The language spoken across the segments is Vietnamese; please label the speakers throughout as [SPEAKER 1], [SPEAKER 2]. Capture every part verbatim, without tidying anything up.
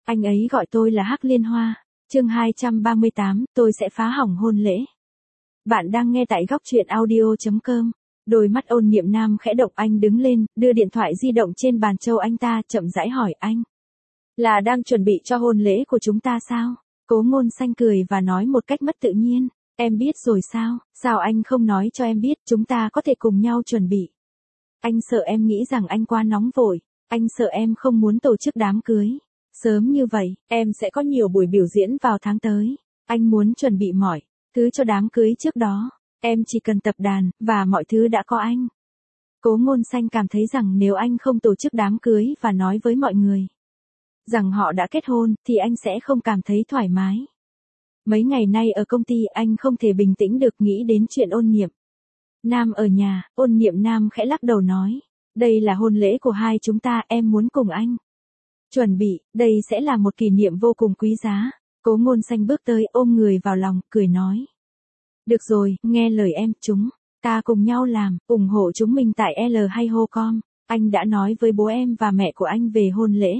[SPEAKER 1] Anh ấy gọi tôi là Hắc Liên Hoa. Chương hai trăm ba mươi tám, tôi sẽ phá hỏng hôn lễ. Bạn đang nghe tại góc truyện audio chấm com. Đôi mắt Ôn Niệm Nam khẽ động, anh đứng lên, đưa điện thoại di động trên bàn châu anh ta, chậm rãi hỏi anh. Là đang chuẩn bị cho hôn lễ của chúng ta sao? Cố Ngôn Xanh cười và nói một cách mất tự nhiên. Em biết rồi sao? Sao anh không nói cho em biết, chúng ta có thể cùng nhau chuẩn bị. Anh sợ em nghĩ rằng anh quá nóng vội. Anh sợ em không muốn tổ chức đám cưới sớm như vậy. Em sẽ có nhiều buổi biểu diễn vào tháng tới. Anh muốn chuẩn bị mọi thứ cho đám cưới trước đó. Em chỉ cần tập đàn, và mọi thứ đã có anh. Cố Ngôn Xanh cảm thấy rằng nếu anh không tổ chức đám cưới và nói với mọi người rằng họ đã kết hôn, thì anh sẽ không cảm thấy thoải mái. Mấy ngày nay ở công ty anh không thể bình tĩnh được nghĩ đến chuyện Ôn Niệm Nam ở nhà. Ôn Niệm Nam khẽ lắc đầu nói. Đây là hôn lễ của hai chúng ta, em muốn cùng anh chuẩn bị, đây sẽ là một kỷ niệm vô cùng quý giá. Cố Ngôn Xanh bước tới, ôm người vào lòng, cười nói. Được rồi, nghe lời em, chúng ta cùng nhau làm, ủng hộ chúng mình tại L hay Hocom. Anh đã nói với bố em và mẹ của anh về hôn lễ.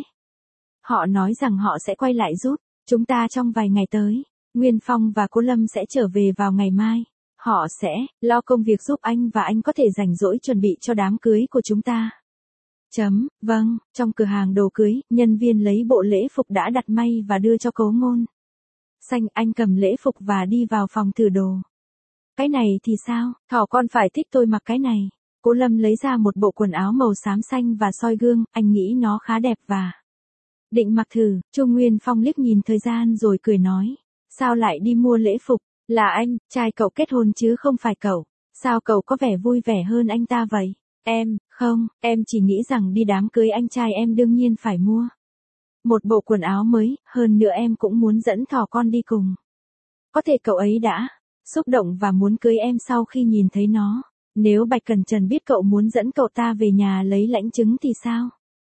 [SPEAKER 1] Họ nói rằng họ sẽ quay lại giúp chúng ta trong vài ngày tới. Nguyên Phong và Cố Lâm sẽ trở về vào ngày mai. Họ sẽ lo công việc giúp anh và anh có thể rảnh rỗi chuẩn bị cho đám cưới của chúng ta. Chấm, vâng, trong cửa hàng đồ cưới, nhân viên lấy bộ lễ phục đã đặt may và đưa cho Cố Ngôn Xanh. Anh cầm lễ phục và đi vào phòng thử đồ. Cái này thì sao? Thỏ con phải thích tôi mặc cái này. Cố Lâm lấy ra một bộ quần áo màu xám xanh và soi gương, anh nghĩ nó khá đẹp và định mặc thử. Chu Nguyên Phong liếc nhìn thời gian rồi cười nói. Sao lại đi mua lễ phục? Là anh, trai cậu kết hôn chứ không phải cậu. Sao cậu có vẻ vui vẻ hơn anh ta vậy? Em, không, em chỉ nghĩ rằng đi đám cưới anh trai em đương nhiên phải mua một bộ quần áo mới, hơn nữa em cũng muốn dẫn thỏ con đi cùng. Có thể cậu ấy đã xúc động và muốn cưới em sau khi nhìn thấy nó. Nếu Bạch Cẩn Trần biết cậu muốn dẫn cậu ta về nhà lấy lãnh chứng thì sao?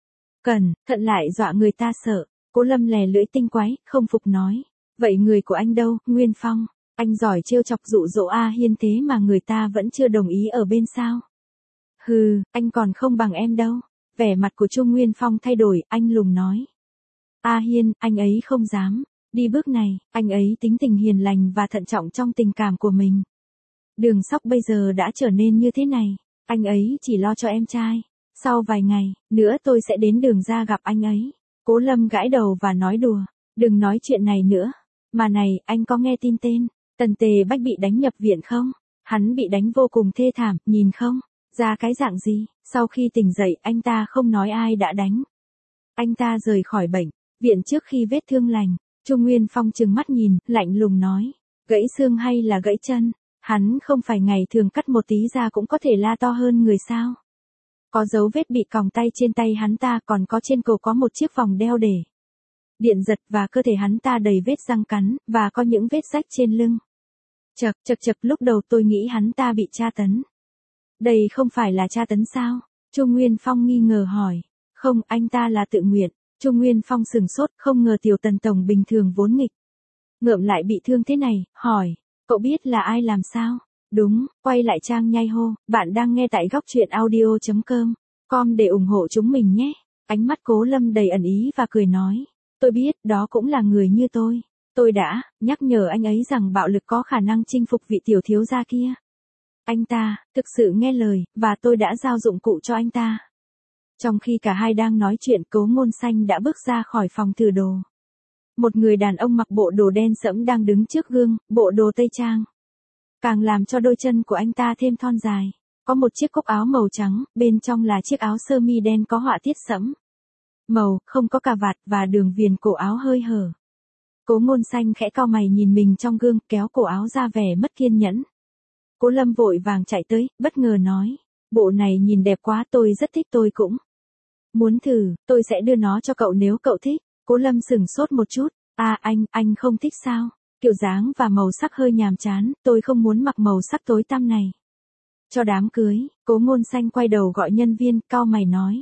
[SPEAKER 1] Cẩn thận lại dọa người ta sợ. Cố Lâm lè lưỡi tinh quái, không phục nói. Vậy người của anh đâu, Nguyên Phong? Anh giỏi trêu chọc dụ dỗ A Hiên thế mà người ta vẫn chưa đồng ý ở bên sao? Hừ, anh còn không bằng em đâu. Vẻ mặt của Chu Nguyên Phong thay đổi, anh lùng nói. A Hiên, anh ấy không dám đi bước này, anh ấy tính tình hiền lành và thận trọng trong tình cảm của mình. Đường Sóc bây giờ đã trở nên như thế này, anh ấy chỉ lo cho em trai. Sau vài ngày nữa tôi sẽ đến Đường ra gặp anh ấy. Cố Lâm gãi đầu và nói đùa. Đừng nói chuyện này nữa. Mà này, anh có nghe tin tên Tần Tề Bách bị đánh nhập viện không? Hắn bị đánh vô cùng thê thảm, nhìn không ra cái dạng gì. Sau khi tỉnh dậy, anh ta không nói ai đã đánh anh ta rời khỏi bệnh viện trước khi vết thương lành. Chu Nguyên Phong trừng mắt nhìn, lạnh lùng nói. Gãy xương hay là gãy chân? Hắn không phải ngày thường cắt một tí ra cũng có thể la to hơn người sao? Có dấu vết bị còng tay trên tay hắn ta, còn có trên cổ có một chiếc vòng đeo để điện giật, và cơ thể hắn ta đầy vết răng cắn, và có những vết rách trên lưng. Chậc chậc chậc, lúc đầu tôi nghĩ hắn ta bị tra tấn. Đây không phải là tra tấn sao? Chu Nguyên Phong nghi ngờ hỏi. Không, anh ta là tự nguyện. Chu Nguyên Phong sừng sốt, không ngờ tiểu Tần tổng bình thường vốn nghịch ngợm lại bị thương thế này, hỏi. Cậu biết là ai làm sao? Đúng, quay lại trang nhai hô. Bạn đang nghe tại góc truyện audio chấm com. Com để ủng hộ chúng mình nhé. Ánh mắt Cố Lâm đầy ẩn ý và cười nói. Tôi biết, đó cũng là người như tôi. Tôi đã nhắc nhở anh ấy rằng bạo lực có khả năng chinh phục vị tiểu thiếu gia kia. Anh ta thực sự nghe lời, và tôi đã giao dụng cụ cho anh ta. Trong khi cả hai đang nói chuyện, Cố Ngôn Xanh đã bước ra khỏi phòng thử đồ. Một người đàn ông mặc bộ đồ đen sẫm đang đứng trước gương, bộ đồ tây trang càng làm cho đôi chân của anh ta thêm thon dài. Có một chiếc cúc áo màu trắng, bên trong là chiếc áo sơ mi đen có họa tiết sẫm màu, không có cà vạt, và đường viền cổ áo hơi hở. Cố Ngôn Xanh khẽ cau mày nhìn mình trong gương, kéo cổ áo ra vẻ mất kiên nhẫn. Cố Lâm vội vàng chạy tới, bất ngờ nói. Bộ này nhìn đẹp quá, tôi rất thích, tôi cũng muốn thử, tôi sẽ đưa nó cho cậu nếu cậu thích. Cố Lâm sửng sốt một chút. À anh, anh không thích sao? Kiểu dáng và màu sắc hơi nhàm chán, tôi không muốn mặc màu sắc tối tăm này cho đám cưới. Cố Ngôn Xanh quay đầu gọi nhân viên, cau mày nói.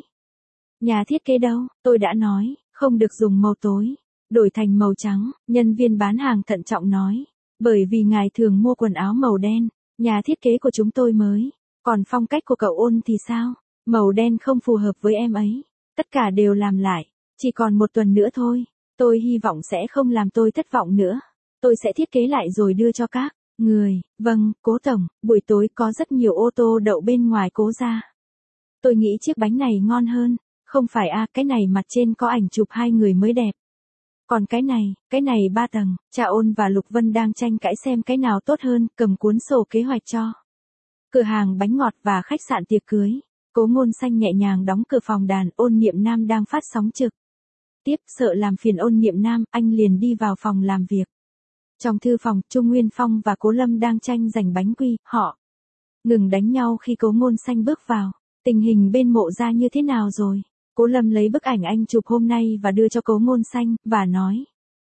[SPEAKER 1] Nhà thiết kế đâu? Tôi đã nói, không được dùng màu tối, đổi thành màu trắng. Nhân viên bán hàng thận trọng nói. Bởi vì ngài thường mua quần áo màu đen, nhà thiết kế của chúng tôi mới. Còn phong cách của cậu Ôn thì sao? Màu đen không phù hợp với em ấy. Tất cả đều làm lại. Chỉ còn một tuần nữa thôi. Tôi hy vọng sẽ không làm tôi thất vọng nữa. Tôi sẽ thiết kế lại rồi đưa cho các người. Vâng, Cố tổng, buổi tối có rất nhiều ô tô đậu bên ngoài Cố gia. Tôi nghĩ chiếc bánh này ngon hơn. Không phải à, cái này mặt trên có ảnh chụp hai người mới đẹp. Còn cái này, cái này ba tầng, Cha Ôn và Lục Vân đang tranh cãi xem cái nào tốt hơn, cầm cuốn sổ kế hoạch cho cửa hàng bánh ngọt và khách sạn tiệc cưới. Cố Ngôn Xanh nhẹ nhàng đóng cửa phòng đàn, Ôn Niệm Nam đang phát sóng trực tiếp, sợ làm phiền Ôn Niệm Nam, anh liền đi vào phòng làm việc. Trong thư phòng, Trung Nguyên Phong và Cố Lâm đang tranh giành bánh quy, họ ngừng đánh nhau khi Cố Ngôn Xanh bước vào. Tình hình bên Mộ gia như thế nào rồi? Cố Lâm lấy bức ảnh anh chụp hôm nay và đưa cho Cố Ngôn Xanh, và nói.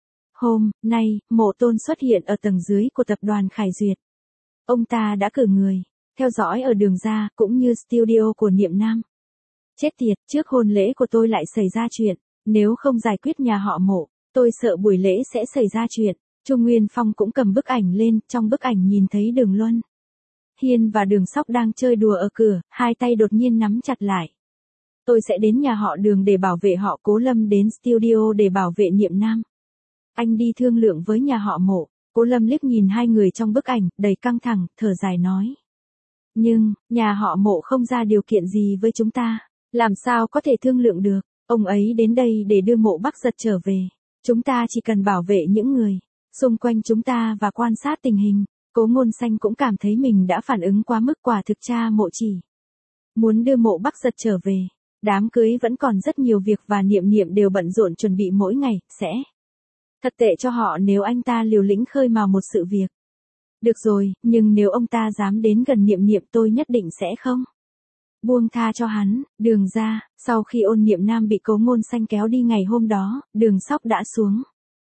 [SPEAKER 1] Hôm nay, Mộ Tôn xuất hiện ở tầng dưới của tập đoàn Khải Duyệt. Ông ta đã cử người theo dõi ở đường ra, cũng như studio của Niệm Nam. Chết tiệt, trước hôn lễ của tôi lại xảy ra chuyện. Nếu không giải quyết nhà họ Mộ, tôi sợ buổi lễ sẽ xảy ra chuyện. Trung Nguyên Phong cũng cầm bức ảnh lên, trong bức ảnh nhìn thấy Đường Luân Hiên và Đường Sóc đang chơi đùa ở cửa, hai tay đột nhiên nắm chặt lại. Tôi sẽ đến nhà họ Đường để bảo vệ họ. Cố Lâm đến studio để bảo vệ Niệm Nam. Anh đi thương lượng với nhà họ Mộ. Cố Lâm liếc nhìn hai người trong bức ảnh, đầy căng thẳng, thở dài nói. Nhưng, nhà họ Mộ không ra điều kiện gì với chúng ta. Làm sao có thể thương lượng được. Ông ấy đến đây để đưa Mộ Bắc Giật trở về. Chúng ta chỉ cần bảo vệ những người xung quanh chúng ta và quan sát tình hình. Cố Ngôn Xanh cũng cảm thấy mình đã phản ứng quá mức, quả thực cha Mộ chỉ muốn đưa Mộ Bắc Giật trở về. Đám cưới vẫn còn rất nhiều việc và Niệm Niệm đều bận rộn chuẩn bị mỗi ngày, sẽ thật tệ cho họ nếu anh ta liều lĩnh khơi mào một sự việc. Được rồi, nhưng nếu ông ta dám đến gần Niệm Niệm tôi nhất định sẽ không buông tha cho hắn. Đường ra, sau khi Ôn Niệm Nam bị Cố Ngôn Xanh kéo đi ngày hôm đó, Đường Sóc đã xuống.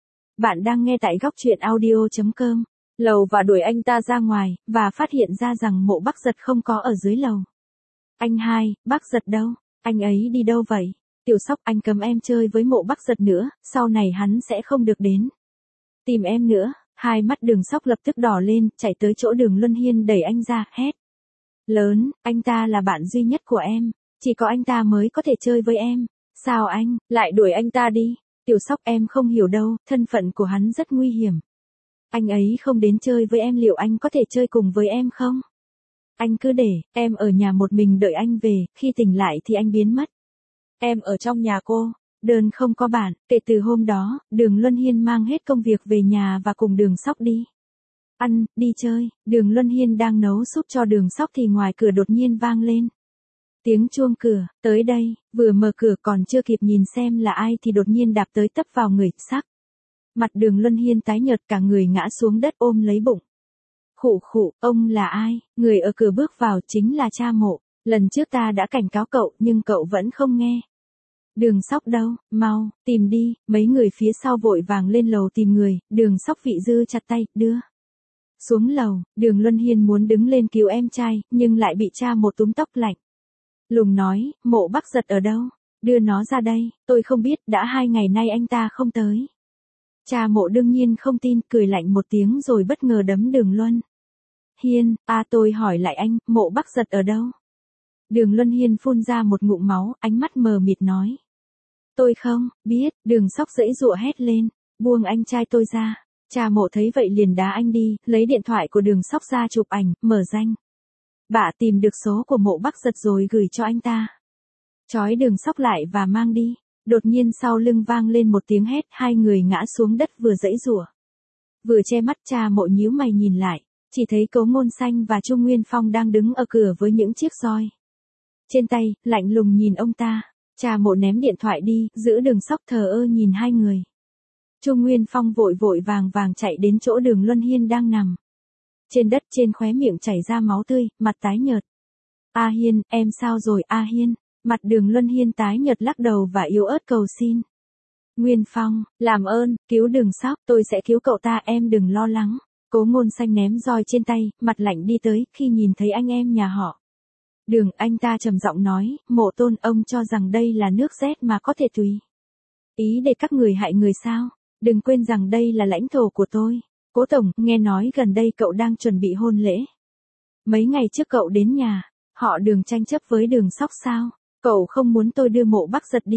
[SPEAKER 1] Bạn đang nghe tại góc truyện audio chấm com. Lầu và đuổi anh ta ra ngoài, và phát hiện ra rằng Mộ Bắc Giật không có ở dưới lầu. Anh hai, Bắc Giật đâu? Anh ấy đi đâu vậy? Tiểu Sóc, anh cấm em chơi với Mộ Bắc Giật nữa, sau này hắn sẽ không được đến tìm em nữa. Hai mắt Đường Sóc lập tức đỏ lên, chạy tới chỗ Đường Luân Hiên đẩy anh ra, hét lớn, anh ta là bạn duy nhất của em, chỉ có anh ta mới có thể chơi với em. Sao anh lại đuổi anh ta đi? Tiểu Sóc, em không hiểu đâu, thân phận của hắn rất nguy hiểm. Anh ấy không đến chơi với em, liệu anh có thể chơi cùng với em không? Anh cứ để em ở nhà một mình đợi anh về, khi tỉnh lại thì anh biến mất. Em ở trong nhà cô đơn không có bạn. Kể từ hôm đó, Đường Luân Hiên mang hết công việc về nhà và cùng Đường Sóc đi ăn, đi chơi. Đường Luân Hiên đang nấu súp cho Đường Sóc thì ngoài cửa đột nhiên vang lên tiếng chuông cửa. Tới đây, vừa mở cửa còn chưa kịp nhìn xem là ai thì đột nhiên đạp tới tấp vào người. Sắc mặt Đường Luân Hiên tái nhợt, cả người ngã xuống đất ôm lấy bụng. Khụ khụ, ông là ai? Người ở cửa bước vào chính là cha Mộ. Lần trước ta đã cảnh cáo cậu nhưng cậu vẫn không nghe. Đường Sóc đâu? Mau, tìm đi. Mấy người phía sau vội vàng lên lầu tìm người. Đường Sóc Vị Dư chặt tay, đưa xuống lầu. Đường Luân Hiên muốn đứng lên cứu em trai, nhưng lại bị cha Mộ túm tóc lạnh lùng nói, Mộ Bắc Giật ở đâu? Đưa nó ra đây. Tôi không biết, đã hai ngày nay anh ta không tới. Cha Mộ đương nhiên không tin, cười lạnh một tiếng rồi bất ngờ đấm Đường Luân Hiên. À, tôi hỏi lại anh, Mộ Bắc Giật ở đâu? Đường Luân Hiên phun ra một ngụm máu, ánh mắt mờ mịt nói. Tôi không biết. Đường Sóc giãy giụa hét lên, buông anh trai tôi ra. Cha Mộ thấy vậy liền đá anh đi, lấy điện thoại của Đường Sóc ra chụp ảnh, mở danh bạ tìm được số của Mộ Bắc Giật rồi gửi cho anh ta. Trói Đường Sóc lại và mang đi. Đột nhiên sau lưng vang lên một tiếng hét, hai người ngã xuống đất vừa giãy giụa vừa che mắt. Cha Mộ nhíu mày nhìn lại, chỉ thấy Cố Ngôn Xanh và Trung Nguyên Phong đang đứng ở cửa với những chiếc roi trên tay, lạnh lùng nhìn ông ta. Cha Mộ ném điện thoại đi, giữ Đường Sóc thờ ơ nhìn hai người. Trung Nguyên Phong vội vội vàng vàng chạy đến chỗ Đường Luân Hiên đang nằm trên đất, trên khóe miệng chảy ra máu tươi, mặt tái nhợt. A Hiên, em sao rồi A Hiên? Mặt Đường Luân Hiên tái nhợt lắc đầu và yếu ớt cầu xin. Nguyên Phong, làm ơn, cứu Đường Sóc, tôi sẽ cứu cậu ta, em đừng lo lắng. Cố Ngôn Xanh ném roi trên tay, mặt lạnh đi tới, khi nhìn thấy anh em nhà họ Đường, anh ta trầm giọng nói, Mộ Tôn, ông cho rằng đây là nước rét mà có thể tùy ý để các người hại người sao? Đừng quên rằng đây là lãnh thổ của tôi. Cố tổng, nghe nói gần đây cậu đang chuẩn bị hôn lễ. Mấy ngày trước cậu đến nhà họ Đường tranh chấp với Đường Sóc sao? Cậu không muốn tôi đưa Mộ Bắc Giật đi?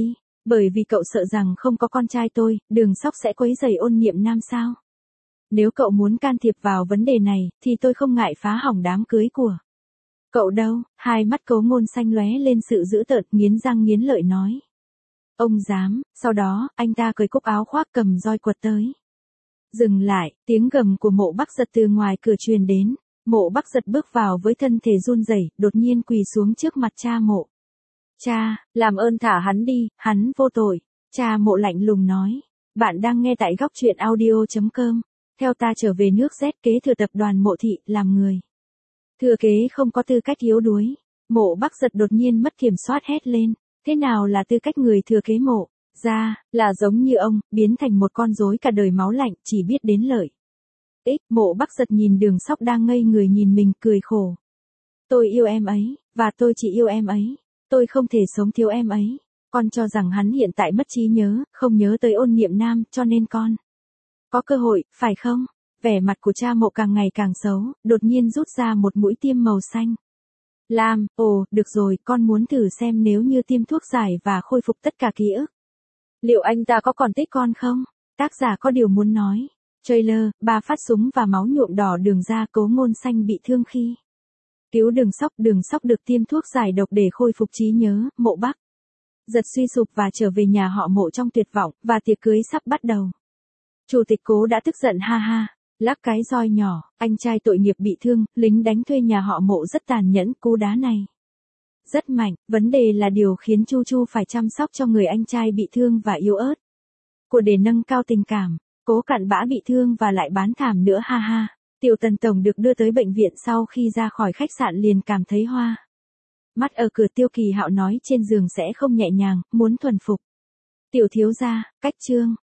[SPEAKER 1] Bởi vì cậu sợ rằng không có con trai tôi, Đường Sóc sẽ quấy rầy Ôn Niệm Nam sao? Nếu cậu muốn can thiệp vào vấn đề này, thì tôi không ngại phá hỏng đám cưới của cậu đâu. Hai mắt Cố Ngôn Xanh lóe lên sự dữ tợn, nghiến răng nghiến lợi nói. Ông dám. Sau đó, anh ta cởi cúc áo khoác cầm roi quật tới. Dừng lại, tiếng gầm của Mộ Bắc Giật từ ngoài cửa truyền đến. Mộ Bắc Giật bước vào với thân thể run rẩy, đột nhiên quỳ xuống trước mặt cha Mộ. Cha, làm ơn thả hắn đi, hắn vô tội. Cha Mộ lạnh lùng nói. Bạn đang nghe tại góc truyện audio chấm com. Theo ta trở về nước Z, kế thừa tập đoàn Mộ Thị, làm người thừa kế không có tư cách yếu đuối. Mộ Bắc Giật đột nhiên mất kiểm soát hét lên. Thế nào là tư cách người thừa kế Mộ ra, là giống như ông, biến thành một con rối cả đời máu lạnh, chỉ biết đến lợi ích. Mộ Bắc Giật nhìn Đường Sóc đang ngây người nhìn mình, cười khổ. Tôi yêu em ấy, và tôi chỉ yêu em ấy. Tôi không thể sống thiếu em ấy. Con cho rằng hắn hiện tại mất trí nhớ, không nhớ tới Ôn Niệm Nam, cho nên con có cơ hội, phải không? Vẻ mặt của cha Mộ càng ngày càng xấu, đột nhiên rút ra một mũi tiêm màu xanh lam. Ồ, được rồi, con muốn thử xem nếu như tiêm thuốc giải và khôi phục tất cả ký ức, liệu anh ta có còn thích con không? Tác giả có điều muốn nói. Trailer, ba phát súng và máu nhuộm đỏ đường ra. Cố Ngôn Xanh bị thương khi cứu Đường Sóc. Đường Sóc được tiêm thuốc giải độc để khôi phục trí nhớ. Mộ Bắc Giật suy sụp và trở về nhà họ Mộ trong tuyệt vọng, và tiệc cưới sắp bắt đầu. Chủ tịch Cố đã tức giận ha ha, lắc cái roi nhỏ. Anh trai tội nghiệp bị thương, lính đánh thuê nhà họ Mộ rất tàn nhẫn, cú đá này rất mạnh. Vấn đề là điều khiến Chu Chu phải chăm sóc cho người anh trai bị thương và yếu ớt của để nâng cao tình cảm. Cố cặn bã bị thương và lại bán thảm nữa ha ha. Tiểu Tần Tổng được đưa tới bệnh viện sau khi ra khỏi khách sạn liền cảm thấy hoa mắt. Ở cửa Tiêu Kỳ Hạo nói trên giường sẽ không nhẹ nhàng, muốn thuần phục tiểu thiếu gia. Cách chương